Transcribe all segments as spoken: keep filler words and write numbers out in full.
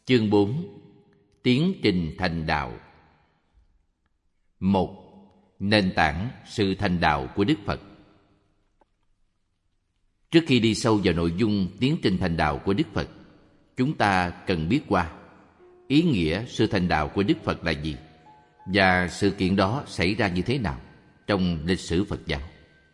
Chương bốn. Tiến trình thành đạo. Một. Nền tảng sự thành đạo của Đức Phật. Trước khi đi sâu vào nội dung tiến trình thành đạo của Đức Phật, chúng ta cần biết qua ý nghĩa sự thành đạo của Đức Phật là gì và sự kiện đó xảy ra như thế nào trong lịch sử Phật giáo.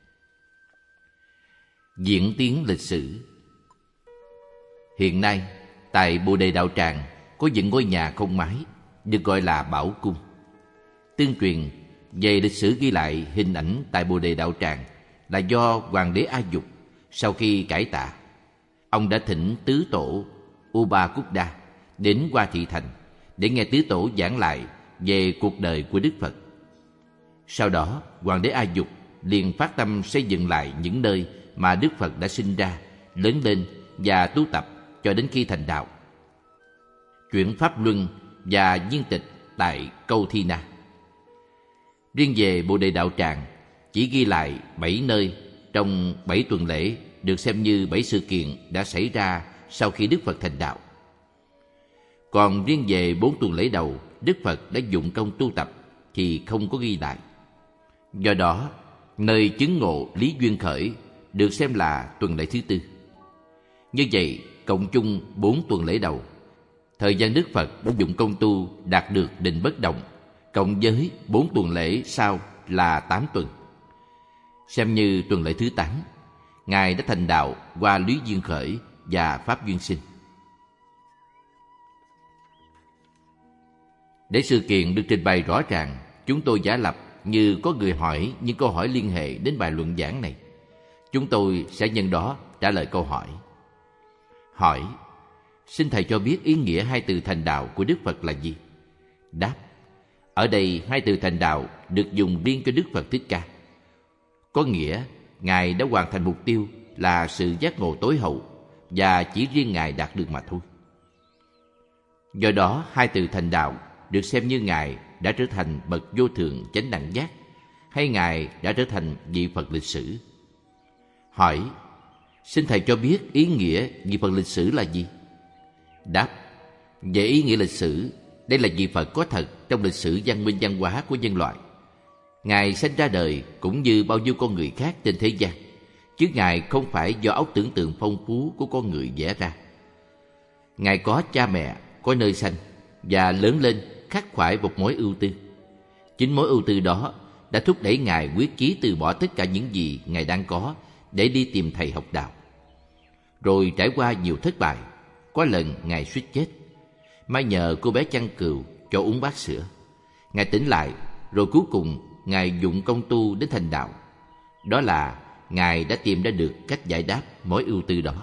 Diễn tiến lịch sử. Hiện nay, tại Bồ Đề Đạo Tràng có những ngôi nhà không mái được gọi là Bảo Cung. Tương truyền về lịch sử ghi lại hình ảnh tại Bồ Đề Đạo Tràng là do Hoàng đế A Dục sau khi cải tạ, ông đã thỉnh tứ tổ Upa-Kuddha đến Hoa Thị Thành để nghe tứ tổ giảng lại về cuộc đời của Đức Phật. Sau đó, Hoàng đế A Dục liền phát tâm xây dựng lại những nơi mà Đức Phật đã sinh ra, lớn lên và tu tập cho đến khi thành đạo. Chuyển Pháp Luân và viên tịch tại Câu Thi Na. Riêng về Bồ Đề Đạo Tràng chỉ ghi lại bảy nơi trong bảy tuần lễ được xem như bảy sự kiện đã xảy ra sau khi Đức Phật thành đạo. Còn riêng về bốn tuần lễ đầu Đức Phật đã dụng công tu tập thì không có ghi lại. Do đó, nơi chứng ngộ Lý Duyên Khởi được xem là tuần lễ thứ tư. Như vậy, cộng chung bốn tuần lễ đầu, thời gian Đức Phật đã dụng công tu đạt được định bất động, cộng với bốn tuần lễ sau là tám tuần. Xem như tuần lễ thứ tám, Ngài đã thành đạo qua Lý Duyên Khởi và Pháp Duyên Sinh. Để sự kiện được trình bày rõ ràng, chúng tôi giả lập như có người hỏi những câu hỏi liên hệ đến bài luận giảng này. Chúng tôi sẽ nhân đó trả lời câu hỏi. Hỏi: xin Thầy cho biết ý nghĩa hai từ thành đạo của Đức Phật là gì? Đáp: ở đây hai từ thành đạo được dùng riêng cho Đức Phật Thích Ca. Có nghĩa Ngài đã hoàn thành mục tiêu là sự giác ngộ tối hậu và chỉ riêng Ngài đạt được mà thôi. Do đó, hai từ thành đạo được xem như Ngài đã trở thành bậc vô thượng chánh đẳng giác hay Ngài đã trở thành vị Phật lịch sử. Hỏi: xin Thầy cho biết ý nghĩa vị Phật lịch sử là gì? Đáp: về ý nghĩa lịch sử, đây là vị Phật có thật trong lịch sử văn minh văn hóa của nhân loại. Ngài sinh ra đời cũng như bao nhiêu con người khác trên thế gian, chứ Ngài không phải do óc tưởng tượng phong phú của con người vẽ ra. Ngài có cha mẹ, có nơi sanh và lớn lên khắc khoải một mối ưu tư. Chính mối ưu tư đó đã thúc đẩy Ngài quyết chí từ bỏ tất cả những gì Ngài đang có để đi tìm thầy học đạo. Rồi trải qua nhiều thất bại, có lần Ngài suýt chết. May nhờ cô bé chăn cừu cho uống bát sữa, Ngài tỉnh lại, rồi cuối cùng Ngài dụng công tu đến thành đạo. Đó là Ngài đã tìm ra được cách giải đáp mối ưu tư đó.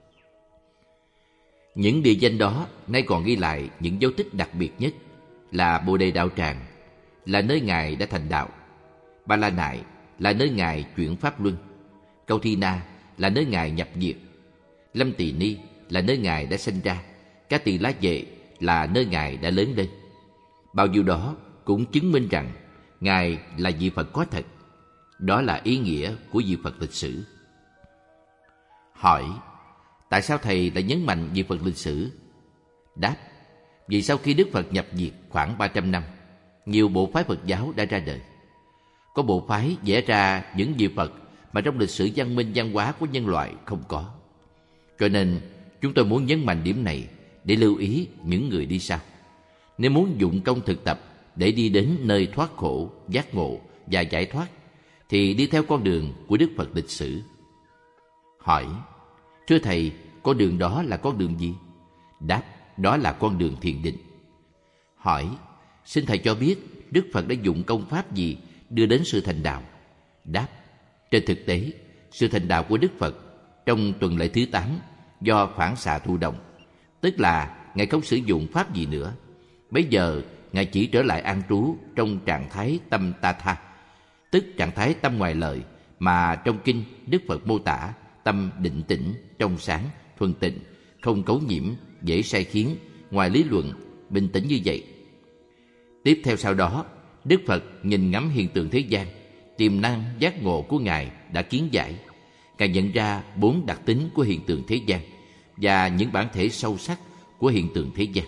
Những địa danh đó nay còn ghi lại những dấu tích đặc biệt nhất là Bồ Đề Đạo Tràng là nơi Ngài đã thành đạo, Ba La Nại là nơi Ngài chuyển Pháp Luân, Câu Thi Na là nơi Ngài nhập diệt, Lâm Tỳ Ni là nơi Ngài đã sinh ra, Ca Tỳ La Vệ là nơi Ngài đã lớn lên. Bao nhiêu đó cũng chứng minh rằng Ngài là vị Phật có thật. Đó là ý nghĩa của vị Phật lịch sử. Hỏi: tại sao Thầy lại nhấn mạnh vị Phật lịch sử? Đáp: vì sau khi Đức Phật nhập diệt khoảng ba trăm năm, nhiều bộ phái Phật giáo đã ra đời. Có bộ phái vẽ ra những vị Phật mà trong lịch sử văn minh văn hóa của nhân loại không có. Cho nên chúng tôi muốn nhấn mạnh điểm này để lưu ý những người đi sau. Nếu muốn dụng công thực tập để đi đến nơi thoát khổ, giác ngộ và giải thoát, thì đi theo con đường của Đức Phật lịch sử. Hỏi: thưa Thầy, con đường đó là con đường gì? Đáp: đó là con đường thiền định. Hỏi: xin Thầy cho biết Đức Phật đã dụng công pháp gì đưa đến sự thành đạo? Đáp: trên thực tế, sự thành đạo của Đức Phật trong tuần lễ thứ tám do phản xạ thụ động, tức là Ngài không sử dụng pháp gì nữa. Bây giờ Ngài chỉ trở lại an trú trong trạng thái tâm ta tha, tức trạng thái tâm ngoài lời mà trong kinh Đức Phật mô tả tâm định tĩnh, trong sáng, thuần tịnh, không cấu nhiễm, dễ sai khiến, ngoài lý luận, bình tĩnh như vậy. Tiếp theo sau đó, Đức Phật nhìn ngắm hiện tượng thế gian, tiềm năng giác ngộ của Ngài đã kiến giải. Ngài nhận ra bốn đặc tính của hiện tượng thế gian và những bản thể sâu sắc của hiện tượng thế gian.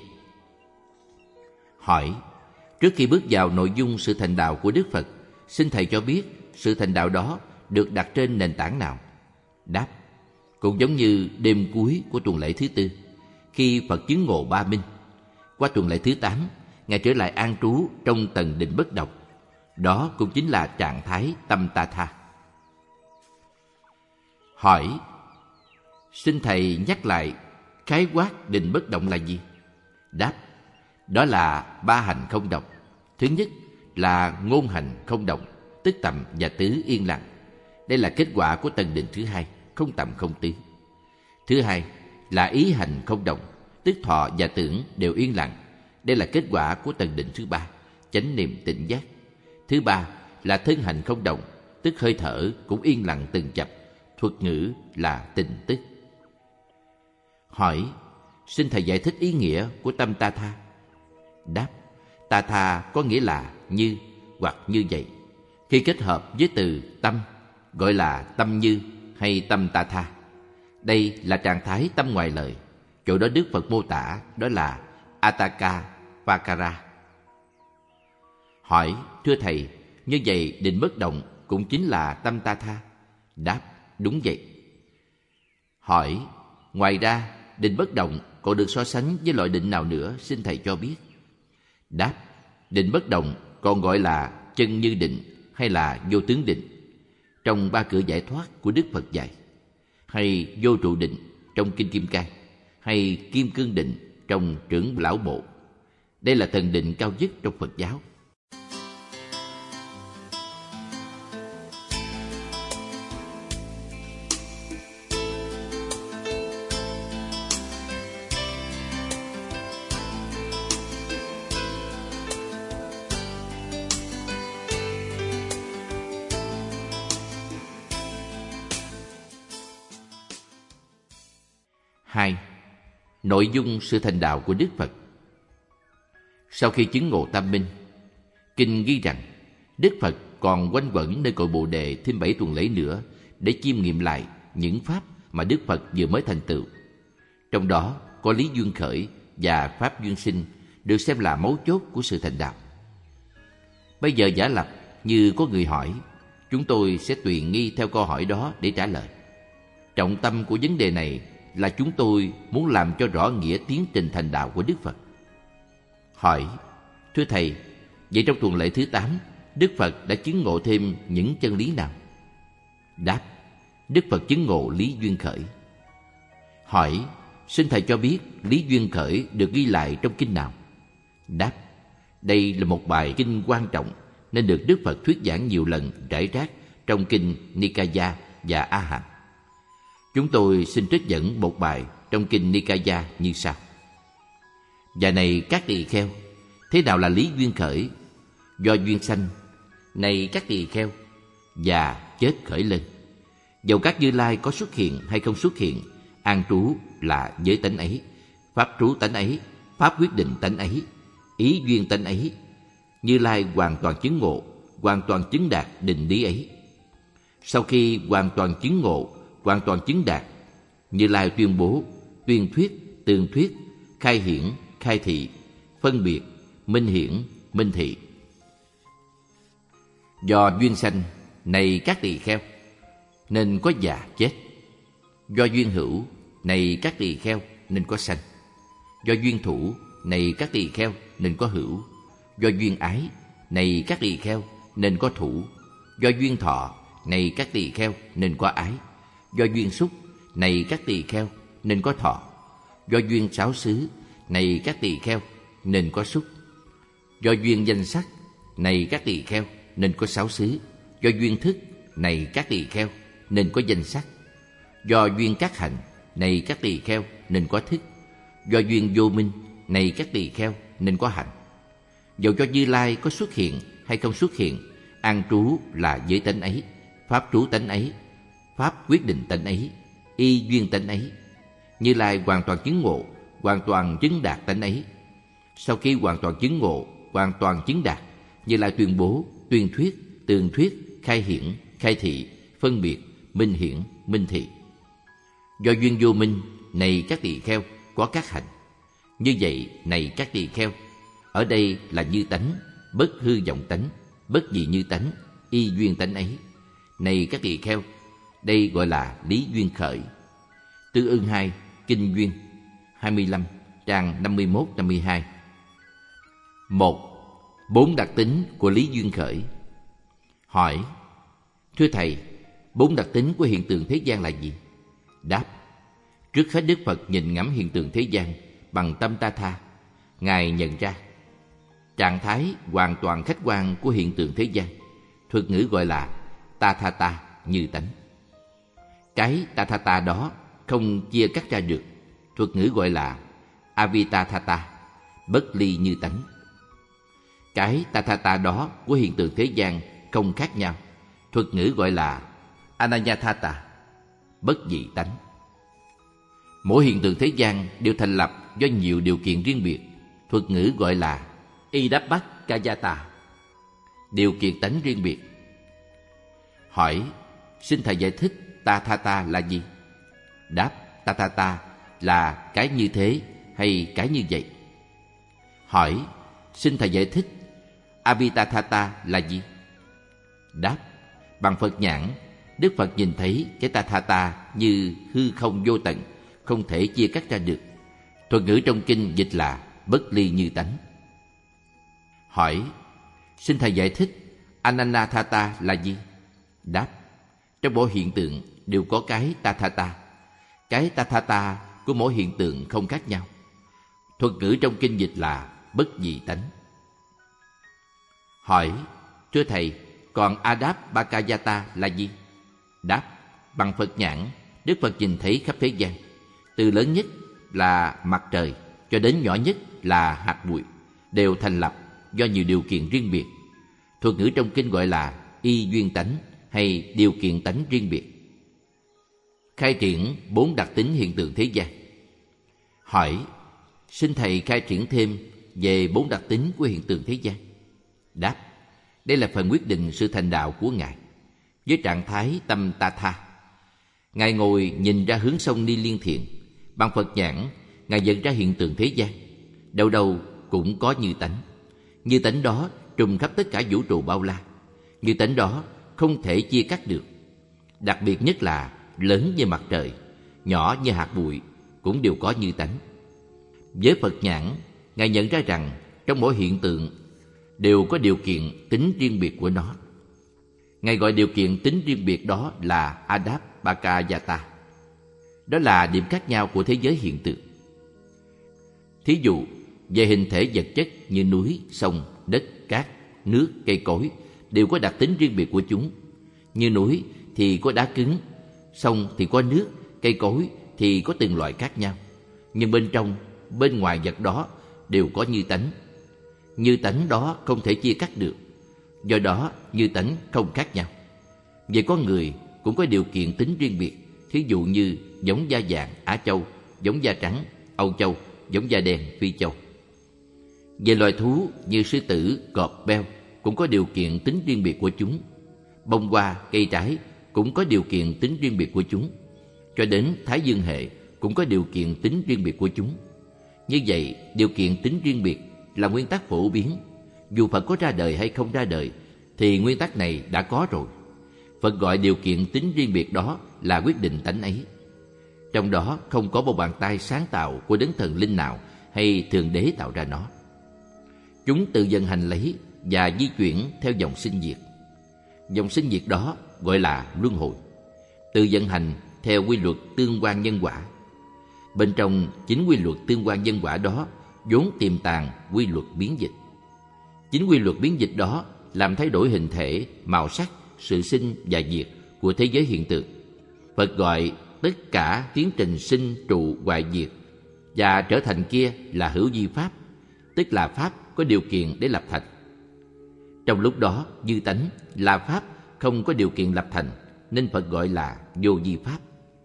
Hỏi: trước khi bước vào nội dung sự thành đạo của Đức Phật, xin Thầy cho biết sự thành đạo đó được đặt trên nền tảng nào? Đáp: cũng giống như đêm cuối của tuần lễ thứ tư, khi Phật chứng ngộ ba minh. Qua tuần lễ thứ tám, Ngài trở lại an trú trong tầng định bất động. Đó cũng chính là trạng thái tâm ta tha. Hỏi: xin Thầy nhắc lại khái quát định bất động là gì? Đáp: đó là ba hành không động. Thứ nhất là ngôn hành không động, tức tầm và tứ yên lặng. Đây là kết quả của tầng định thứ hai, không tầm không tứ. Thứ hai là ý hành không động, tức thọ và tưởng đều yên lặng. Đây là kết quả của tầng định thứ ba, chánh niệm tỉnh giác. Thứ ba là thân hành không động, tức hơi thở cũng yên lặng từng chập. Thuật ngữ là tỉnh tức. Hỏi: xin Thầy giải thích ý nghĩa của tâm ta tha. Đáp: ta tha có nghĩa là như hoặc như vậy. Khi kết hợp với từ tâm, gọi là tâm như hay tâm ta tha. Đây là trạng thái tâm ngoài lời. Chỗ đó Đức Phật mô tả đó là Ataka Vakara. Hỏi: thưa Thầy, như vậy định bất động cũng chính là tâm ta tha? Đáp: đúng vậy. Hỏi: ngoài ra định bất động còn được so sánh với loại định nào nữa, xin Thầy cho biết? Đáp: định bất động còn gọi là chân như định hay là vô tướng định trong ba cửa giải thoát của Đức Phật dạy, hay vô trụ định trong Kinh Kim Cang, hay kim cương định trong Trưởng Lão Bộ. Đây là tầng định cao nhất trong Phật giáo. Hai. Nội dung sự thành đạo của Đức Phật. Sau khi chứng ngộ tam minh, Kinh ghi rằng Đức Phật còn quanh quẩn nơi cội Bồ Đề thêm bảy tuần lễ nữa để chiêm nghiệm lại những pháp mà Đức Phật vừa mới thành tựu. Trong đó có lý duyên khởi và pháp duyên sinh được xem là mấu chốt của sự thành đạo. Bây giờ giả lập như có người hỏi, chúng tôi sẽ tùy nghi theo câu hỏi đó để trả lời. Trọng tâm của vấn đề này là chúng tôi muốn làm cho rõ nghĩa tiến trình thành đạo của Đức Phật. Hỏi: thưa Thầy, vậy trong tuần lễ thứ tám, Đức Phật đã chứng ngộ thêm những chân lý nào? Đáp: Đức Phật chứng ngộ lý duyên khởi. Hỏi: xin Thầy cho biết lý duyên khởi được ghi lại trong kinh nào? Đáp: đây là một bài kinh quan trọng nên được Đức Phật thuyết giảng nhiều lần rải rác trong kinh Nikaya và A Hàm. Chúng tôi xin trích dẫn một bài trong kinh Nikaya như sau: và này các tỳ kheo, thế nào là lý duyên khởi? Do duyên sanh. Này các tỳ kheo, già chết khởi lên. Dầu các Như Lai có xuất hiện hay không xuất hiện, an trú là giới tánh ấy, pháp trú tánh ấy, pháp quyết định tánh ấy, ý duyên tánh ấy. Như Lai hoàn toàn chứng ngộ, hoàn toàn chứng đạt định lý ấy. Sau khi hoàn toàn chứng ngộ, hoàn toàn chứng đạt, Như Lai tuyên bố, tuyên thuyết, tường thuyết, khai hiển, khai thị, phân biệt, minh hiển, minh thị. Do duyên sanh, này các tỳ kheo, nên có già chết. Do duyên hữu, này các tỳ kheo, nên có sanh. Do duyên thủ, này các tỳ kheo, nên có hữu. Do duyên ái, này các tỳ kheo, nên có thủ. Do duyên thọ, này các tỳ kheo, nên có ái. Do duyên xúc, này các tỳ kheo, nên có thọ. Do duyên sáu xứ, này các tỳ kheo, nên có xúc. Do duyên danh sắc, này các tỳ kheo, nên có sáu xứ. Do duyên thức, này các tỳ kheo, nên có danh sắc. Do duyên các hành, này các tỳ kheo, nên có thức. Do duyên vô minh, này các tỳ kheo, nên có hạnh. Dầu cho Như Lai có xuất hiện hay không xuất hiện, an trú là giới tánh ấy, pháp trú tánh ấy, pháp quyết định tánh ấy, y duyên tánh ấy. Như Lai hoàn toàn chứng ngộ, hoàn toàn chứng đạt tánh ấy. Sau khi hoàn toàn chứng ngộ, hoàn toàn chứng đạt, Như Lai tuyên bố, tuyên thuyết, tường thuyết, khai hiển, khai thị, phân biệt, minh hiển, minh thị. Do duyên vô minh, này các tỳ kheo, có các hành. Như vậy, này các tỳ kheo, ở đây là như tánh, bất hư vọng tánh, bất dị như tánh, y duyên tánh ấy. Này các tỳ kheo, đây gọi là lý duyên khởi. Tương ưng hai, Kinh Duyên, hai mươi lăm, trang năm mươi mốt năm mươi hai. Một. Bốn đặc tính của lý duyên khởi. Hỏi: thưa thầy, bốn đặc tính của hiện tượng thế gian là gì? Đáp: trước hết Đức Phật nhìn ngắm hiện tượng thế gian bằng tâm ta tha. Ngài nhận ra trạng thái hoàn toàn khách quan của hiện tượng thế gian, thuật ngữ gọi là ta tha ta, như tánh. Cái ta tha ta đó không chia cắt ra được, thuật ngữ gọi là avita tha ta, bất ly như tánh. Cái ta tha ta đó của hiện tượng thế gian không khác nhau, thuật ngữ gọi là anayathata, bất dị tánh. Mỗi hiện tượng thế gian đều thành lập do nhiều điều kiện riêng biệt, thuật ngữ gọi là idabbakkayata, điều kiện tánh riêng biệt. Hỏi: xin thầy giải thích ta tha ta là gì? Đáp: ta tha ta là cái như thế hay cái như vậy? Hỏi: xin thầy giải thích abhitathata là gì? Đáp: bằng Phật nhãn, Đức Phật nhìn thấy cái ta tha ta như hư không vô tận, không thể chia cắt ra được. Thuật ngữ trong kinh dịch là bất ly như tánh. Hỏi: xin thầy giải thích ananathata là gì? Đáp: trong mỗi hiện tượng đều có cái ta tha ta. Cái ta tha ta của mỗi hiện tượng không khác nhau. Thuật ngữ trong kinh dịch là bất dị tánh. Hỏi: thưa thầy, còn adabbakkayata là gì? Đáp: bằng Phật nhãn, Đức Phật nhìn thấy khắp thế gian, từ lớn nhất là mặt trời cho đến nhỏ nhất là hạt bụi, đều thành lập do nhiều điều kiện riêng biệt. Thuật ngữ trong kinh gọi là y duyên tánh hay điều kiện tánh riêng biệt. Khai triển bốn đặc tính hiện tượng thế gian. Hỏi: xin thầy khai triển thêm về bốn đặc tính của hiện tượng thế gian. Đáp: đây là phần quyết định sự thành đạo của Ngài. Với trạng thái tâm ta tha, Ngài ngồi nhìn ra hướng sông Ni Liên Thiện. Bằng Phật nhãn, Ngài nhận ra hiện tượng thế gian, đâu đâu cũng có như tánh. Như tánh đó trùm khắp tất cả vũ trụ bao la. Như tánh đó không thể chia cắt được. Đặc biệt nhất là lớn như mặt trời, nhỏ như hạt bụi cũng đều có như tánh. Với Phật nhãn, Ngài nhận ra rằng trong mỗi hiện tượng đều có điều kiện tính riêng biệt của nó. Ngài gọi điều kiện tính riêng biệt đó là adabbakkayata. Đó là điểm khác nhau của thế giới hiện tượng. Thí dụ, về hình thể vật chất như núi, sông, đất, cát, nước, cây cối đều có đặc tính riêng biệt của chúng. Như núi thì có đá cứng, sông thì có nước, cây cối thì có từng loại khác nhau. Nhưng bên trong, bên ngoài vật đó đều có như tánh. Như tánh đó không thể chia cắt được, do đó như tánh không khác nhau. Về con người cũng có điều kiện tính riêng biệt, thí dụ như giống da vàng Á Châu, giống da trắng Âu Châu, giống da đen Phi Châu. Về loài thú như sư tử, cọp, beo cũng có điều kiện tính riêng biệt của chúng. Bông hoa, cây trái cũng có điều kiện tính riêng biệt của chúng. Cho đến Thái Dương hệ cũng có điều kiện tính riêng biệt của chúng. Như vậy, điều kiện tính riêng biệt là nguyên tắc phổ biến. Dù Phật có ra đời hay không ra đời thì nguyên tắc này đã có rồi. Phật gọi điều kiện tính riêng biệt đó là quyết định tánh ấy. Trong đó không có một bàn tay sáng tạo của đấng thần linh nào hay Thượng Đế tạo ra nó. Chúng tự vận hành lấy và di chuyển theo dòng sinh diệt. Dòng sinh diệt đó gọi là luân hồi, tự vận hành theo quy luật tương quan nhân quả. Bên trong chính quy luật tương quan nhân quả đó vốn tiềm tàng quy luật biến dịch. Chính quy luật biến dịch đó làm thay đổi hình thể, màu sắc, sự sinh và diệt của thế giới hiện tượng. Phật gọi tất cả tiến trình sinh trụ hoại diệt và trở thành kia là hữu vi pháp, tức là pháp có điều kiện để lập thành. Trong lúc đó, như tánh là pháp không có điều kiện lập thành, nên Phật gọi là vô vi pháp.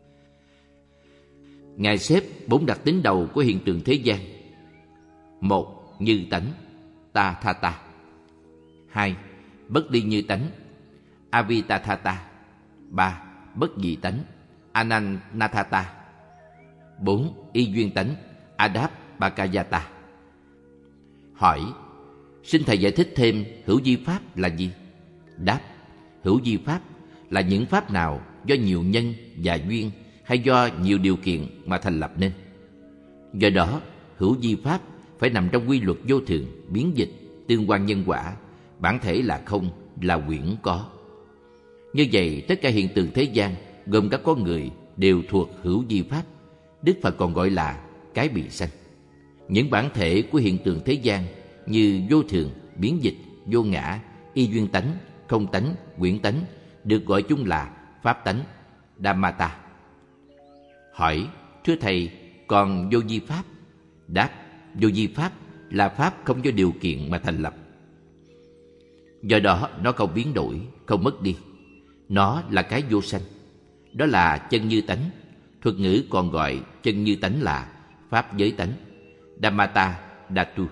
Ngài xếp bốn đặc tính đầu của hiện tượng thế gian. Một, như tánh, ta tha ta. Hai, bất ly như tánh, avitathata. Ba, bất dị tánh, ananathata. Bốn, y duyên tánh, adabbakkayata. Pakayata. Hỏi: xin thầy giải thích thêm hữu vi pháp là gì? Đáp: hữu vi pháp là những pháp nào do nhiều nhân và duyên hay do nhiều điều kiện mà thành lập nên. Do đó, hữu vi pháp phải nằm trong quy luật vô thường, biến dịch, tương quan nhân quả, bản thể là không, là quyển có. Như vậy, tất cả hiện tượng thế gian gồm các con người đều thuộc hữu vi pháp. Đức Phật còn gọi là cái bị sanh. Những bản thể của hiện tượng thế gian như vô thường, biến dịch, vô ngã, y duyên tánh, không tánh, quyển tánh được gọi chung là pháp tánh, Dhammata. Hỏi: thưa thầy, còn vô vi pháp? Đáp: vô vi pháp là pháp không do điều kiện mà thành lập. Do đó nó không biến đổi, không mất đi. Nó là cái vô sanh. Đó là chân như tánh. Thuật ngữ còn gọi chân như tánh là pháp giới tánh, Dhammata Dhatu.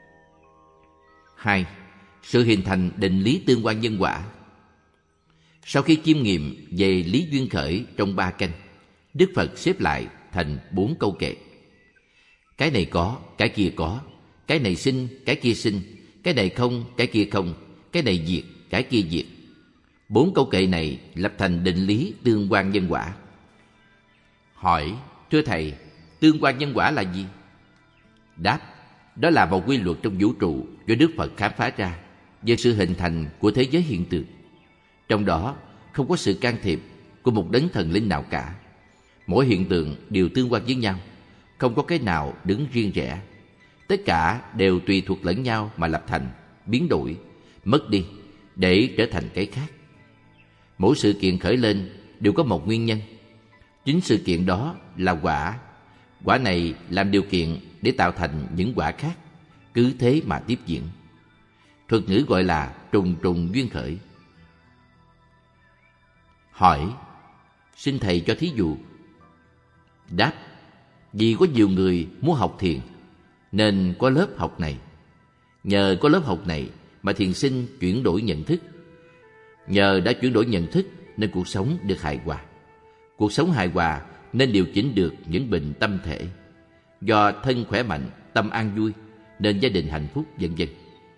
Hai. Sự hình thành định lý tương quan nhân quả. Sau khi chiêm nghiệm về lý duyên khởi trong ba canh, Đức Phật xếp lại thành bốn câu kệ. Cái này có, cái kia có, cái này sinh, cái kia sinh, cái này không, cái kia không, cái này diệt, cái kia diệt. Bốn câu kệ này lập thành định lý tương quan nhân quả. Hỏi: thưa thầy, tương quan nhân quả là gì? Đáp: đó là một quy luật trong vũ trụ do Đức Phật khám phá ra về sự hình thành của thế giới hiện tượng. Trong đó không có sự can thiệp của một đấng thần linh nào cả. Mỗi hiện tượng đều tương quan với nhau, không có cái nào đứng riêng rẽ. Tất cả đều tùy thuộc lẫn nhau mà lập thành, biến đổi, mất đi để trở thành cái khác. Mỗi sự kiện khởi lên đều có một nguyên nhân. Chính sự kiện đó là quả. Quả này làm điều kiện để tạo thành những quả khác, cứ thế mà tiếp diễn. Thuật ngữ gọi là trùng trùng duyên khởi. Hỏi: xin thầy cho thí dụ. Đáp: vì có nhiều người muốn học thiền nên có lớp học này. Nhờ có lớp học này mà thiền sinh chuyển đổi nhận thức. Nhờ đã chuyển đổi nhận thức nên cuộc sống được hài hòa. Cuộc sống hài hòa nên điều chỉnh được những bệnh tâm thể. Do thân khỏe mạnh, tâm an vui nên gia đình hạnh phúc, vân vân.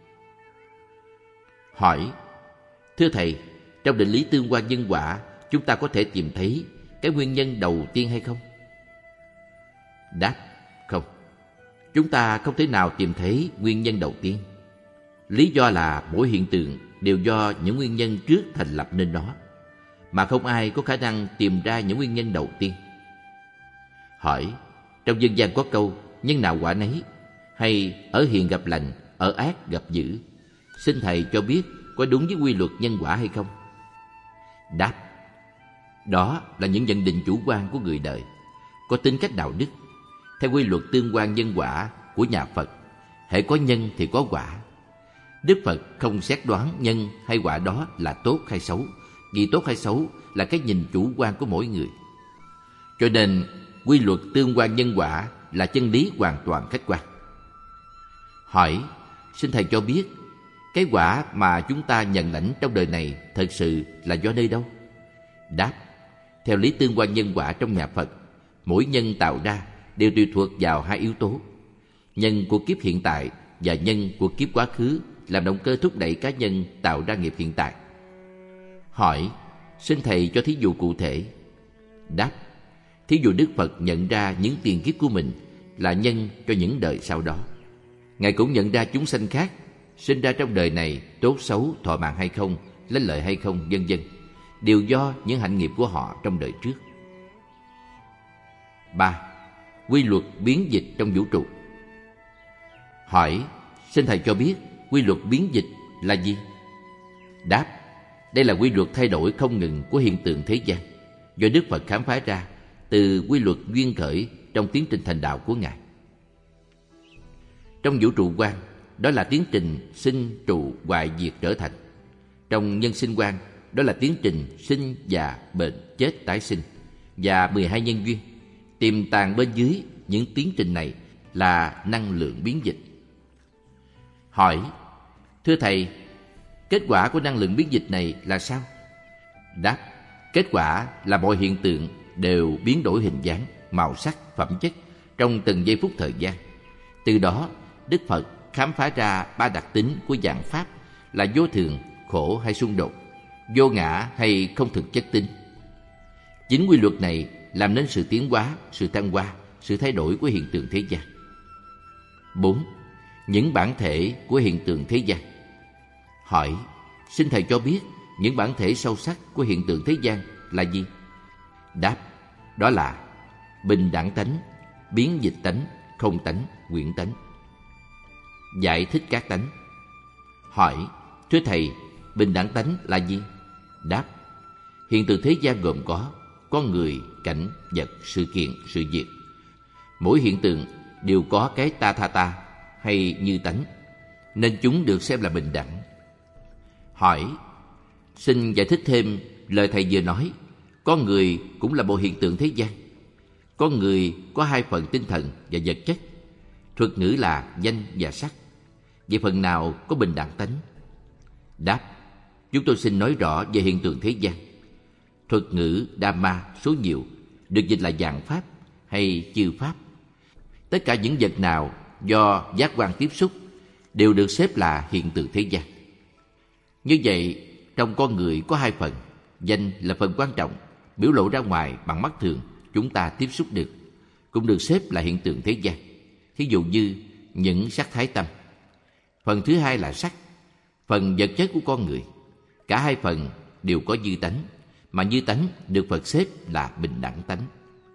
Hỏi: thưa thầy, trong định lý tương quan nhân quả, chúng ta có thể tìm thấy cái nguyên nhân đầu tiên hay không? Đáp: không. Chúng ta không thể nào tìm thấy nguyên nhân đầu tiên. Lý do là mỗi hiện tượng đều do những nguyên nhân trước thành lập nên nó, mà không ai có khả năng tìm ra những nguyên nhân đầu tiên. Hỏi: trong dân gian có câu nhân nào quả nấy, hay ở hiền gặp lành, ở ác gặp dữ. Xin thầy cho biết có đúng với quy luật nhân quả hay không? Đáp: đó là những nhận định chủ quan của người đời, có tính cách đạo đức. Theo quy luật tương quan nhân quả của nhà Phật, hễ có nhân thì có quả. Đức Phật không xét đoán nhân hay quả đó là tốt hay xấu, vì tốt hay xấu là cái nhìn chủ quan của mỗi người. Cho nên quy luật tương quan nhân quả là chân lý hoàn toàn khách quan. Hỏi: xin thầy cho biết cái quả mà chúng ta nhận lãnh trong đời này thật sự là do nơi đâu? Đáp: theo lý tương quan nhân quả trong nhà Phật, mỗi nhân tạo ra đều tùy thuộc vào hai yếu tố: nhân của kiếp hiện tại và nhân của kiếp quá khứ làm động cơ thúc đẩy cá nhân tạo ra nghiệp hiện tại. Hỏi: xin thầy cho thí dụ cụ thể. Đáp: thí dụ Đức Phật nhận ra những tiền kiếp của mình là nhân cho những đời sau đó. Ngài cũng nhận ra chúng sanh khác sinh ra trong đời này tốt xấu, thọ mạng hay không, lấy lợi hay không, vân vân, đều do những hạnh nghiệp của họ trong đời trước. Ba. Quy luật biến dịch trong vũ trụ. Hỏi: xin thầy cho biết quy luật biến dịch là gì? Đáp: đây là quy luật thay đổi không ngừng của hiện tượng thế gian, do Đức Phật khám phá ra từ quy luật duyên khởi trong tiến trình thành đạo của Ngài. Trong vũ trụ quan, đó là tiến trình sinh trụ hoại diệt trở thành. Trong nhân sinh quan, đó là tiến trình sinh già bệnh chết tái sinh, và mười hai nhân duyên. Tiềm tàng bên dưới những tiến trình này là năng lượng biến dịch. Hỏi: thưa thầy, kết quả của năng lượng biến dịch này là sao? Đáp: kết quả là mọi hiện tượng đều biến đổi hình dáng, màu sắc, phẩm chất trong từng giây phút thời gian. Từ đó, Đức Phật khám phá ra ba đặc tính của dạng Pháp là vô thường, khổ hay xung đột, vô ngã hay không thực chất tính. Chính quy luật này làm nên sự tiến hóa, sự thăng hoa, sự thay đổi của hiện tượng thế gian. Bốn. Những bản thể của hiện tượng thế gian. Hỏi, xin Thầy cho biết những bản thể sâu sắc của hiện tượng thế gian là gì? Đáp, đó là bình đẳng tánh, biến dịch tánh, không tánh, quyển tánh. Giải thích các tánh. Hỏi, thưa Thầy, bình đẳng tánh là gì? Đáp, hiện tượng thế gian gồm có con người, cảnh, vật, sự kiện, sự việc. Mỗi hiện tượng đều có cái ta tha ta hay như tánh, nên chúng được xem là bình đẳng. Hỏi, xin giải thích thêm lời Thầy vừa nói. Con người cũng là một hiện tượng thế gian. Con người có hai phần tinh thần và vật chất. Thuật ngữ là danh và sắc. Vậy phần nào có bình đẳng tánh? Đáp, chúng tôi xin nói rõ về hiện tượng thế gian. Thuật ngữ Dhamma số nhiều được dịch là dạng Pháp hay chư Pháp. Tất cả những vật nào do giác quan tiếp xúc đều được xếp là hiện tượng thế gian. Như vậy, trong con người có hai phần. Danh là phần quan trọng, biểu lộ ra ngoài bằng mắt thường chúng ta tiếp xúc được, cũng được xếp là hiện tượng thế gian. Thí dụ như những sắc thái tâm. Phần thứ hai là sắc, phần vật chất của con người. Cả hai phần đều có như tánh, mà như tánh được Phật xếp là bình đẳng tánh.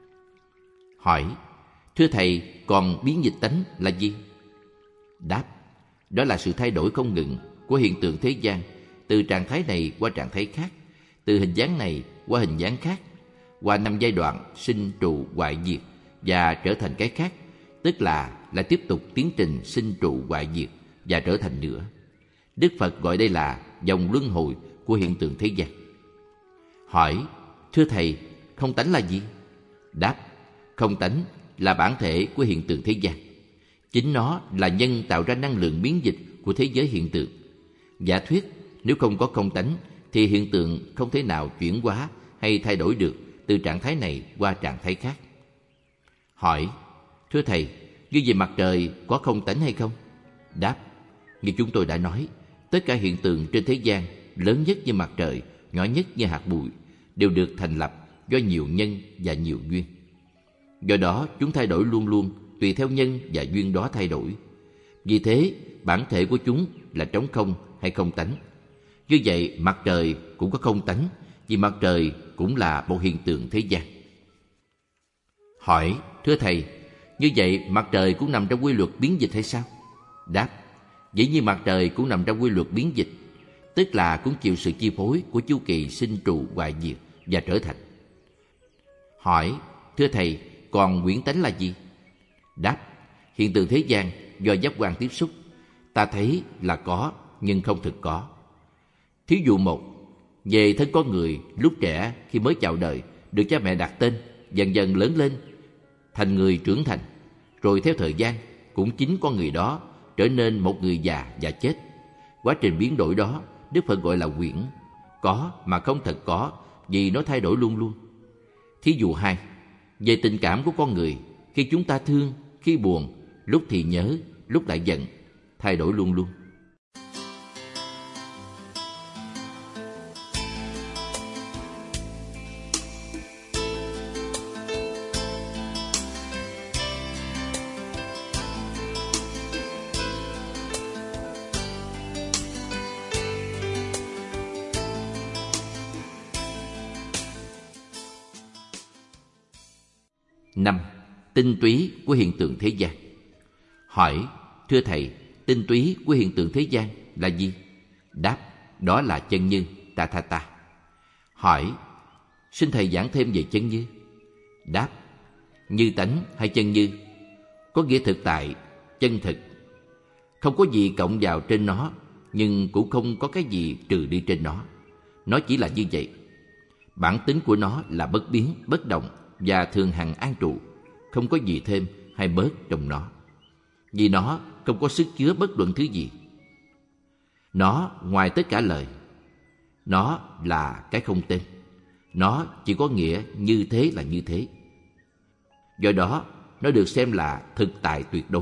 Hỏi, thưa Thầy, còn biến dịch tánh là gì? Đáp, đó là sự thay đổi không ngừng của hiện tượng thế gian, từ trạng thái này qua trạng thái khác, từ hình dáng này qua hình dáng khác, qua năm giai đoạn sinh trụ hoại diệt và trở thành cái khác, tức là lại tiếp tục tiến trình sinh trụ hoại diệt và trở thành nữa. Đức Phật gọi đây là dòng luân hồi của hiện tượng thế gian. Hỏi, thưa Thầy, không tánh là gì? Đáp, không tánh là bản thể của hiện tượng thế gian. Chính nó là nhân tạo ra năng lượng biến dịch của thế giới hiện tượng. Giả thuyết, nếu không có không tánh thì hiện tượng không thể nào chuyển hóa hay thay đổi được từ trạng thái này qua trạng thái khác. Hỏi, thưa Thầy, như vậy mặt trời có không tánh hay không? Đáp, như chúng tôi đã nói, tất cả hiện tượng trên thế gian, lớn nhất như mặt trời, nhỏ nhất như hạt bụi, đều được thành lập do nhiều nhân và nhiều duyên. Do đó, chúng thay đổi luôn luôn tùy theo nhân và duyên đó thay đổi. Vì thế, bản thể của chúng là trống không hay không tánh. Như vậy, mặt trời cũng có không tánh, vì mặt trời cũng là một hiện tượng thế gian. Hỏi, thưa Thầy, như vậy mặt trời cũng nằm trong quy luật biến dịch hay sao? Đáp, dĩ nhiên mặt trời cũng nằm trong quy luật biến dịch, tức là cũng chịu sự chi phối của chu kỳ sinh trụ hoại diệt và trở thành. Hỏi, thưa Thầy, còn quyển tánh là gì? Đáp, hiện tượng thế gian do giác quan tiếp xúc, ta thấy là có nhưng không thực có. Thí dụ một, về thân con người lúc trẻ khi mới chào đời, được cha mẹ đặt tên, dần dần lớn lên thành người trưởng thành, rồi theo thời gian cũng chính con người đó trở nên một người già và chết. Quá trình biến đổi đó Đức Phật gọi là quyển, có mà không thật có, vì nó thay đổi luôn luôn. Thí dụ hai, về tình cảm của con người, khi chúng ta thương, khi buồn, lúc thì nhớ, lúc lại giận, thay đổi luôn luôn. Năm. Tinh túy của hiện tượng thế gian. Hỏi, thưa Thầy, tinh túy của hiện tượng thế gian là gì? Đáp, đó là chân như, ta tha ta. Hỏi, xin Thầy giảng thêm về chân như. Đáp, như tánh hay chân như có nghĩa thực tại, chân thực. Không có gì cộng vào trên nó, nhưng cũng không có cái gì trừ đi trên nó. Nó chỉ là như vậy. Bản tính của nó là bất biến, bất động và thường hằng an trụ, không có gì thêm hay bớt trong nó. Vì nó không có sức chứa bất luận thứ gì. Nó ngoài tất cả lời. Nó là cái không tên. Nó chỉ có nghĩa như thế là như thế. Do đó, nó được xem là thực tại tuyệt đối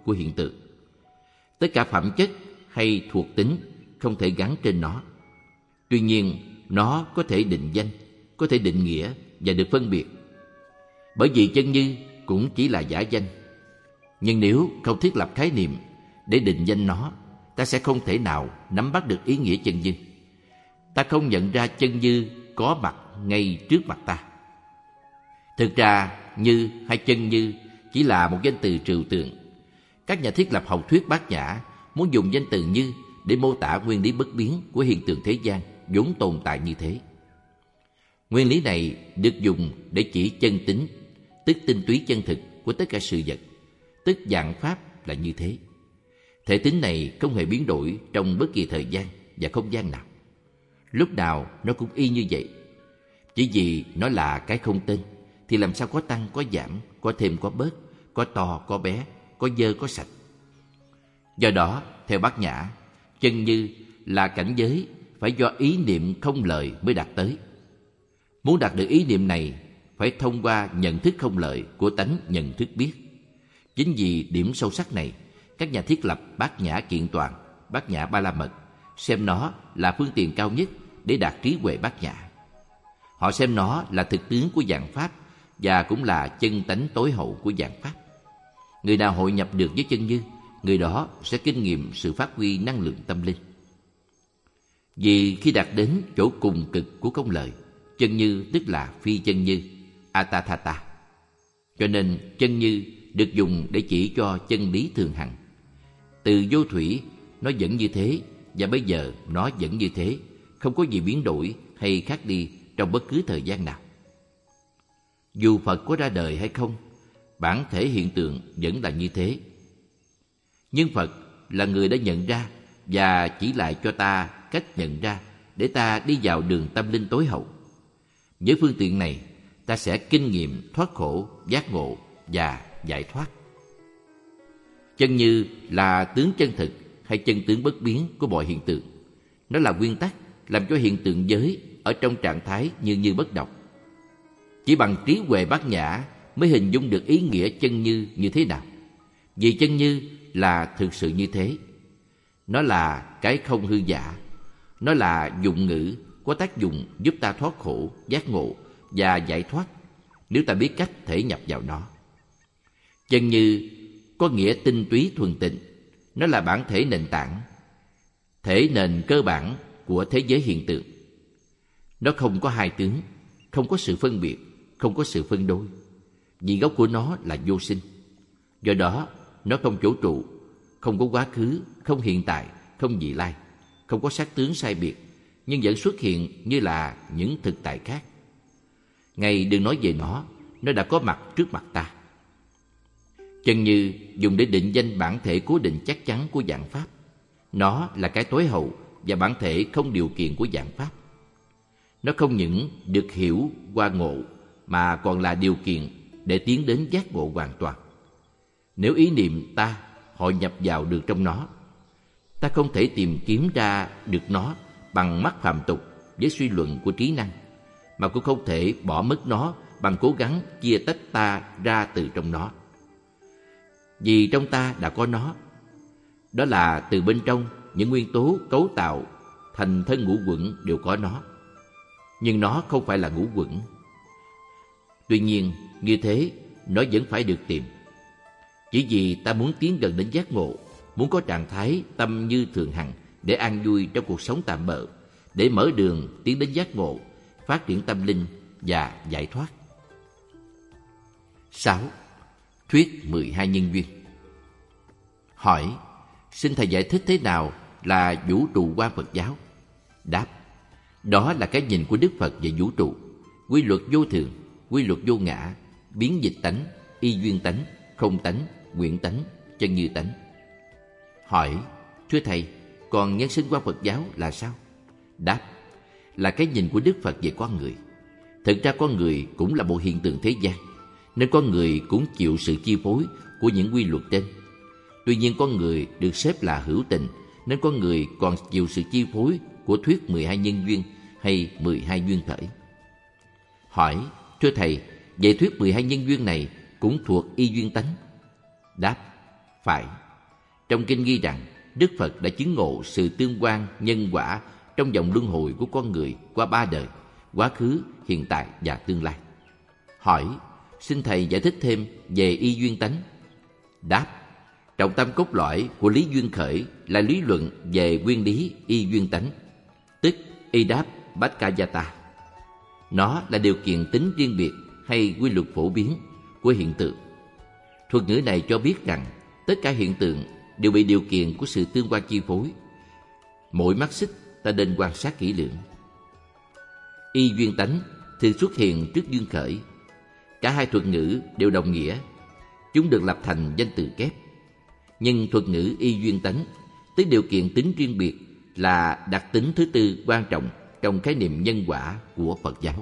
của hiện tượng. Tất cả phẩm chất hay thuộc tính không thể gắn trên nó. Tuy nhiên, nó có thể định danh, có thể định nghĩa và được phân biệt. Bởi vì chân như cũng chỉ là giả danh. Nhưng nếu không thiết lập khái niệm để định danh nó, ta sẽ không thể nào nắm bắt được ý nghĩa chân như. Ta không nhận ra chân như có mặt ngay trước mặt ta. Thực ra, như hay chân như chỉ là một danh từ trừu tượng. Các nhà thiết lập học thuyết Bát Nhã muốn dùng danh từ như để mô tả nguyên lý bất biến của hiện tượng thế gian vốn tồn tại như thế. Nguyên lý này được dùng để chỉ chân tính, tức tinh túy chân thực của tất cả sự vật, tức dạng pháp là như thế. Thể tính này không hề biến đổi trong bất kỳ thời gian và không gian nào. Lúc nào nó cũng y như vậy. Chỉ vì nó là cái không tên, thì làm sao có tăng, có giảm, có thêm, có bớt, có to, có bé, có dơ, có sạch. Do đó, theo Bát Nhã, chân như là cảnh giới phải do ý niệm không lời mới đạt tới. Muốn đạt được ý niệm này, phải thông qua nhận thức không lời của tánh nhận thức biết. Chính vì điểm sâu sắc này, các nhà thiết lập Bát Nhã kiện toàn, Bát Nhã Ba La Mật xem nó là phương tiện cao nhất để đạt trí huệ Bát Nhã. Họ xem nó là thực tướng của dạng pháp và cũng là chân tánh tối hậu của dạng pháp. Người nào hội nhập được với chân như, người đó sẽ kinh nghiệm sự phát huy năng lượng tâm linh. Vì khi đạt đến chỗ cùng cực của không lời, chân như tức là phi chân như, atathata. Cho nên chân như được dùng để chỉ cho chân lý thường hằng. Từ vô thủy, nó vẫn như thế, và bây giờ nó vẫn như thế, không có gì biến đổi hay khác đi trong bất cứ thời gian nào. Dù Phật có ra đời hay không, bản thể hiện tượng vẫn là như thế. Nhưng Phật là người đã nhận ra và chỉ lại cho ta cách nhận ra để ta đi vào đường tâm linh tối hậu. Với phương tiện này, ta sẽ kinh nghiệm thoát khổ, giác ngộ và giải thoát. Chân như là tướng chân thực hay chân tướng bất biến của mọi hiện tượng. Nó là nguyên tắc làm cho hiện tượng giới ở trong trạng thái như như bất động. Chỉ bằng trí huệ Bát Nhã mới hình dung được ý nghĩa chân như như thế nào. Vì chân như là thực sự như thế. Nó là cái không hư giả. Nó là dụng ngữ có tác dụng giúp ta thoát khổ, giác ngộ và giải thoát nếu ta biết cách thể nhập vào nó. Chân như có nghĩa tinh túy thuần tịnh. Nó là bản thể nền tảng, thể nền cơ bản của thế giới hiện tượng. Nó không có hai tướng, không có sự phân biệt, không có sự phân đôi. Vì gốc của nó là vô sinh. Do đó, nó không chỗ trụ, không có quá khứ, không hiện tại, không vị lai, không có sắc tướng sai biệt, nhưng vẫn xuất hiện như là những thực tại khác. Ngày đừng nói về nó, nó đã có mặt trước mặt ta. Chân như dùng để định danh bản thể cố định chắc chắn của dạng pháp. Nó là cái tối hậu và bản thể không điều kiện của dạng pháp. Nó không những được hiểu qua ngộ mà còn là điều kiện để tiến đến giác ngộ hoàn toàn. Nếu ý niệm ta hội nhập vào được trong nó, ta không thể tìm kiếm ra được nó bằng mắt phàm tục với suy luận của trí năng, mà cũng không thể bỏ mất nó bằng cố gắng chia tách ta ra từ trong nó. Vì trong ta đã có nó. Đó là từ bên trong những nguyên tố cấu tạo thành thân ngũ uẩn đều có nó. Nhưng nó không phải là ngũ uẩn. Tuy nhiên, như thế, nó vẫn phải được tìm. Chỉ vì ta muốn tiến gần đến giác ngộ, muốn có trạng thái tâm như thường hằng để an vui trong cuộc sống tạm bợ, để mở đường tiến đến giác ngộ, phát triển tâm linh và giải thoát. Sáu. Thuyết mười hai nhân duyên. Hỏi: xin thầy giải thích thế nào là vũ trụ quan Phật giáo? Đáp: đó là cái nhìn của Đức Phật về vũ trụ, quy luật vô thường, quy luật vô ngã, biến dịch tánh, y duyên tánh, không tánh, nguyện tánh, chân như tánh. Hỏi: thưa thầy, còn nhân sinh quan Phật giáo là sao? Đáp: là cái nhìn của Đức Phật về con người. Thực ra con người cũng là một hiện tượng thế gian, nên con người cũng chịu sự chi phối của những quy luật trên. Tuy nhiên con người được xếp là hữu tình, nên con người còn chịu sự chi phối của thuyết mười hai nhân duyên hay mười hai duyên khởi. Hỏi: thưa thầy, vậy thuyết mười hai nhân duyên này cũng thuộc y duyên tánh? Đáp: Phải, trong kinh ghi rằng Đức Phật đã chứng ngộ sự tương quan nhân quả trong vòng luân hồi của con người qua ba đời, quá khứ, hiện tại và tương lai. Hỏi, xin Thầy giải thích thêm về y duyên tánh. Đáp, trọng tâm cốt lõi của lý duyên khởi là lý luận về nguyên lý y duyên tánh, tức y đáp bhakkayata. Nó là điều kiện tính riêng biệt hay quy luật phổ biến của hiện tượng. Thuật ngữ này cho biết rằng tất cả hiện tượng đều bị điều kiện của sự tương quan chi phối. Mỗi mắt xích ta nên quan sát kỹ lưỡng. Y duyên tánh thường xuất hiện trước duyên khởi. Cả hai thuật ngữ đều đồng nghĩa, chúng được lập thành danh từ kép. Nhưng thuật ngữ y duyên tánh, tức điều kiện tính riêng biệt, là đặc tính thứ tư quan trọng trong khái niệm nhân quả của Phật giáo.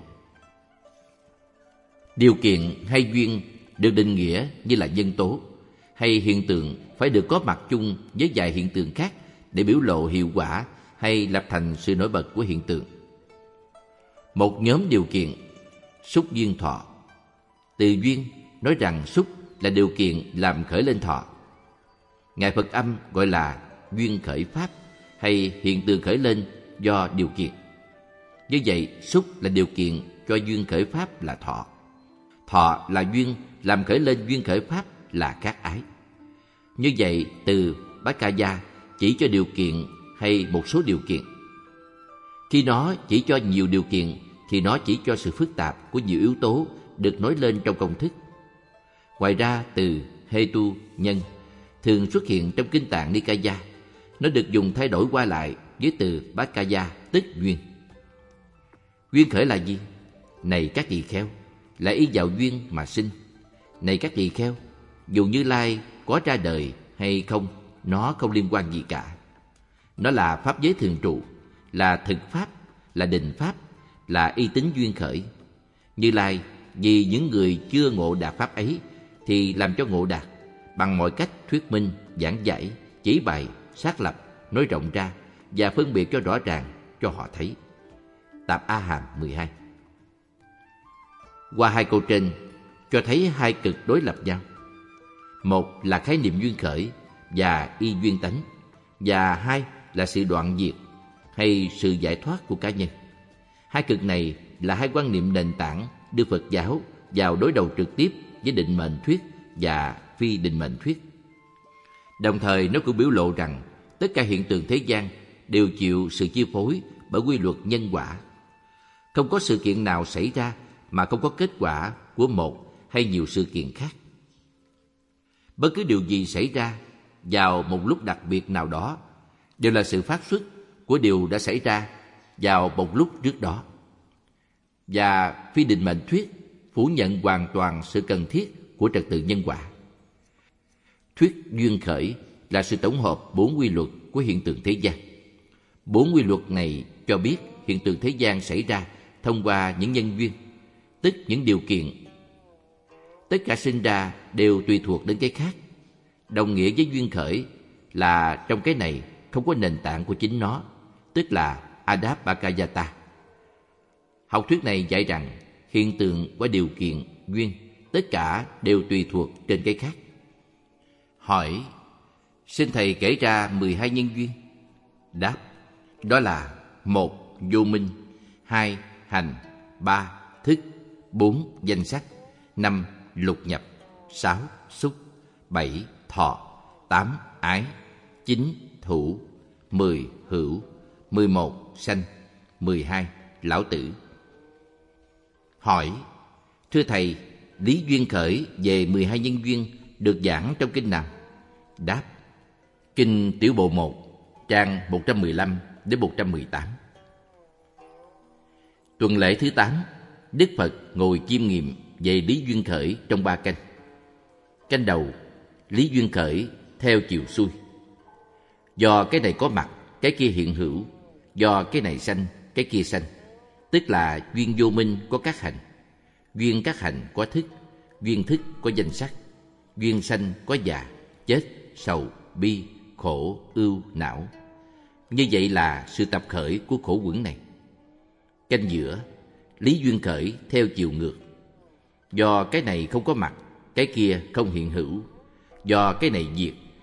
Điều kiện hay duyên được định nghĩa như là nhân tố hay hiện tượng phải được có mặt chung với vài hiện tượng khác để biểu lộ hiệu quả hay lập thành sự nổi bật của hiện tượng. Một nhóm điều kiện, xúc duyên thọ. Từ duyên nói rằng xúc là điều kiện làm khởi lên thọ. Ngài Phật Âm gọi là duyên khởi pháp hay hiện tượng khởi lên do điều kiện. Như vậy, xúc là điều kiện cho duyên khởi pháp là thọ. Thọ là duyên làm khởi lên duyên khởi pháp là khát ái. Như vậy, từ bhakkaya chỉ cho điều kiện hay một số điều kiện. Khi nó chỉ cho nhiều điều kiện thì nó chỉ cho sự phức tạp của nhiều yếu tố được nói lên trong công thức. Ngoài ra, từ hetu, nhân, thường xuất hiện trong Kinh Tạng Nikaya. Nó được dùng thay đổi qua lại với từ bhakkaya, tức duyên. Duyên khởi là gì? Này các tỳ kheo, là y vào duyên mà sinh. Này các tỳ kheo, dù Như Lai có ra đời hay không, nó không liên quan gì cả. Nó là pháp giới thường trụ, là thực pháp, là định pháp, là y tính duyên khởi. Như Lai vì những người chưa ngộ đạt pháp ấy thì làm cho ngộ đạt bằng mọi cách thuyết minh, giảng giải, chỉ bày, xác lập, nói rộng ra và phân biệt cho rõ ràng cho họ thấy. Tạp A Hàm mười hai. Qua hai câu trên cho thấy hai cực đối lập nhau. Một là khái niệm duyên khởi và y duyên tánh, và hai là sự đoạn diệt hay sự giải thoát của cá nhân. Hai cực này là hai quan niệm nền tảng đưa Phật giáo vào đối đầu trực tiếp với định mệnh thuyết và phi định mệnh thuyết. Đồng thời nó cũng biểu lộ rằng tất cả hiện tượng thế gian đều chịu sự chi phối bởi quy luật nhân quả. Không có sự kiện nào xảy ra mà không có kết quả của một hay nhiều sự kiện khác. Bất cứ điều gì xảy ra vào một lúc đặc biệt nào đó đều là sự phát xuất của điều đã xảy ra vào một lúc trước đó. Và phi định mệnh thuyết phủ nhận hoàn toàn sự cần thiết của trật tự nhân quả. Thuyết duyên khởi là sự tổng hợp bốn quy luật của hiện tượng thế gian. Bốn quy luật này cho biết hiện tượng thế gian xảy ra thông qua những nhân duyên, tức những điều kiện. Tất cả sinh ra đều tùy thuộc đến cái khác. Đồng nghĩa với duyên khởi là trong cái này không có nền tảng của chính nó, tức là Adabhakayata. Học thuyết này dạy rằng hiện tượng qua điều kiện, duyên, tất cả đều tùy thuộc trên cái khác. Hỏi, xin Thầy kể ra mười hai nhân duyên. Đáp, đó là một vô minh, hai hành, ba thức, bốn danh sắc, năm lục nhập, sáu xúc, bảy thọ, tám ái, chín thủ, mười hữu, mười một sanh, mười hai lão tử. Hỏi, thưa Thầy, lý duyên khởi về mười hai nhân duyên được giảng trong kinh nào? Đáp, kinh Tiểu Bộ một, trang một trăm mười lăm đến một trăm mười tám. Tuần lễ thứ tám, Đức Phật ngồi chiêm nghiệm về lý duyên khởi trong ba canh. Canh đầu, lý duyên khởi theo chiều xuôi. Do cái này có mặt, cái kia hiện hữu. Do cái này sanh, cái kia sanh. Tức là duyên vô minh có các hành. Duyên các hành có thức. Duyên thức có danh sắc. Duyên sanh có già, chết, sầu, bi, khổ, ưu, não. Như vậy là sự tập khởi của khổ uẩn này. Canh giữa, lý duyên khởi theo chiều ngược. Do cái này không có mặt, cái kia không hiện hữu. Do cái này diệt,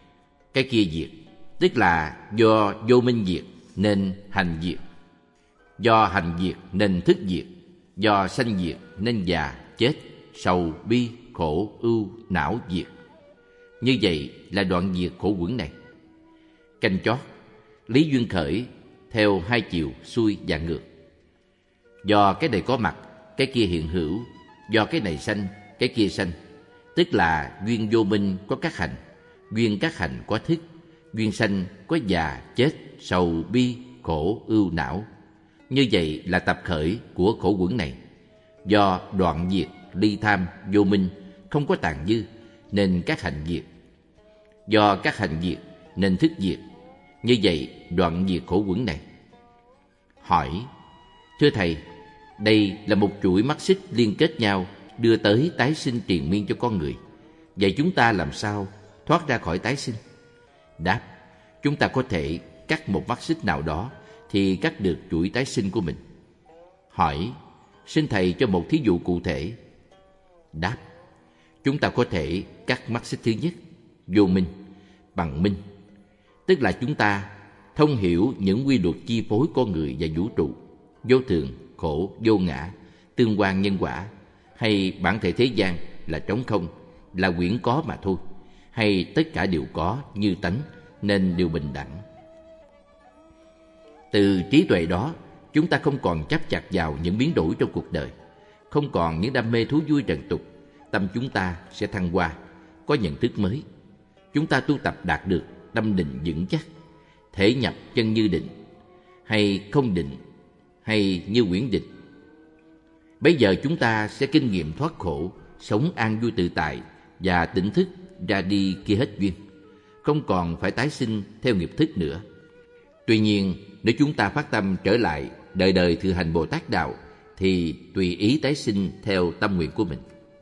cái kia diệt, tức là do vô minh diệt nên hành diệt, do hành diệt nên thức diệt, do sanh diệt nên già, chết, sầu, bi, khổ, ưu, não diệt. Như vậy là đoạn diệt khổ uẩn này. Canh chót, lý duyên khởi theo hai chiều xuôi và ngược. Do cái này có mặt, cái kia hiện hữu, do cái này sanh, cái kia sanh, tức là duyên vô minh có các hành, duyên các hành có thức, duyên sanh có già, chết, sầu, bi, khổ, ưu, não. Như vậy là tập khởi của khổ uẩn này. Do đoạn diệt ly tham vô minh không có tàn dư nên các hành diệt, do các hành diệt nên thức diệt. Như vậy đoạn diệt khổ uẩn này. Hỏi: thưa thầy, đây là một chuỗi mắt xích liên kết nhau đưa tới tái sinh triền miên cho con người. Vậy chúng ta làm sao thoát ra khỏi tái sinh? Đáp: chúng ta có thể cắt một mắt xích nào đó thì cắt được chuỗi tái sinh của mình. Hỏi: xin thầy cho một thí dụ cụ thể. Đáp: chúng ta có thể cắt mắt xích thứ nhất, vô minh, bằng minh, tức là chúng ta thông hiểu những quy luật chi phối con người và vũ trụ, vô thường, khổ, vô ngã, tương quan nhân quả, hay bản thể thế gian là trống không, là quyển có mà thôi, hay tất cả đều có như tánh nên đều bình đẳng. Từ trí tuệ đó, chúng ta không còn chấp chặt vào những biến đổi trong cuộc đời, không còn những đam mê thú vui trần tục. Tâm chúng ta sẽ thăng hoa, có nhận thức mới. Chúng ta tu tập đạt được tâm định vững chắc, thể nhập chân như định, hay không định, hay như quyển định. Bây giờ chúng ta sẽ kinh nghiệm thoát khổ, sống an vui tự tại và tỉnh thức ra đi kia hết duyên, không còn phải tái sinh theo nghiệp thức nữa. Tuy nhiên, nếu chúng ta phát tâm trở lại đời đời thực hành Bồ Tát đạo thì tùy ý tái sinh theo tâm nguyện của mình.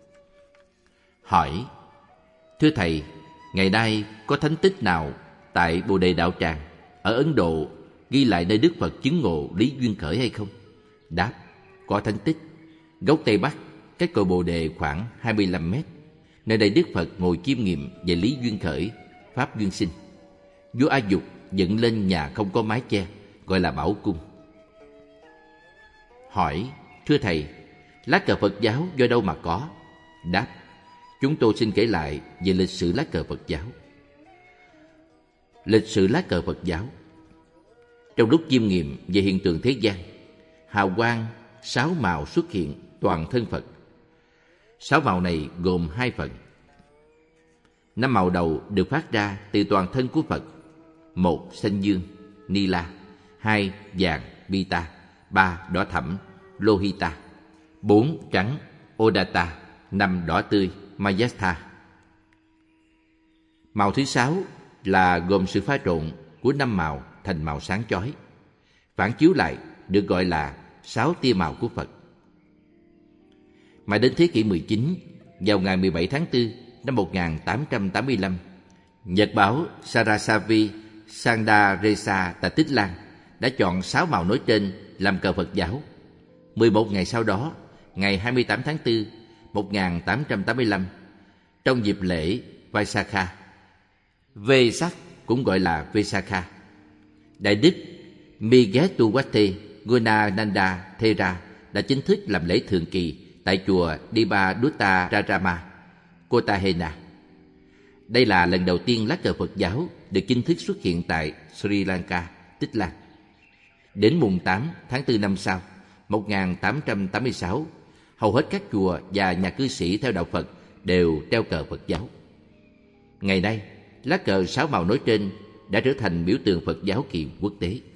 Hỏi: thưa thầy, ngày nay có thánh tích nào tại Bồ Đề Đạo Tràng ở Ấn Độ ghi lại nơi Đức Phật chứng ngộ lý duyên khởi hay không? Đáp: có thánh tích. Gốc Tây Bắc, cách cội Bồ Đề khoảng hai mươi lăm mét. Nơi đây Đức Phật ngồi chiêm nghiệm về lý duyên khởi, pháp duyên sinh. Vua A Dục dựng lên nhà không có mái che, gọi là Bảo Cung. Hỏi: thưa thầy, lá cờ Phật giáo do đâu mà có? Đáp: chúng tôi xin kể lại về lịch sử lá cờ Phật giáo. Lịch sử lá cờ Phật giáo. Trong lúc chiêm nghiệm về hiện tượng thế gian, hào quang sáu màu xuất hiện toàn thân Phật. Sáu màu này gồm hai phần. Năm màu đầu được phát ra từ toàn thân của Phật. Một, xanh dương, Nila. Hai, vàng, Pita. Ba, đỏ thẫm, Lohita. Bốn, trắng, Odata. Năm, đỏ tươi, Mayastha. Màu thứ sáu là gồm sự pha trộn của năm màu thành màu sáng chói, phản chiếu lại được gọi là sáu tia màu của Phật. Mà đến thế kỷ mười chín, vào ngày mười bảy tháng tư năm một nghìn tám trăm tám mươi lăm, nhật báo Sarasavi Sandaresa tại Tích Lan đã chọn sáu màu nói trên làm cờ Phật giáo. mười một ngày sau đó, ngày hai mươi tám tháng tư một nghìn tám trăm tám mươi lăm, trong dịp lễ Vaisakha, Vesak cũng gọi là Vesakha, Đại Đức Migetuwate Gunananda Thera đã chính thức làm lễ thường kỳ tại chùa Dibaduttararama, Kotahena. Đây là lần đầu tiên lá cờ Phật giáo được chính thức xuất hiện tại Sri Lanka, Tích Lan. Đến mùng tám tháng tư năm sau, một nghìn tám trăm tám mươi sáu, hầu hết các chùa và nhà cư sĩ theo đạo Phật đều treo cờ Phật giáo. Ngày nay, lá cờ sáu màu nói trên đã trở thành biểu tượng Phật giáo kỳ quốc tế.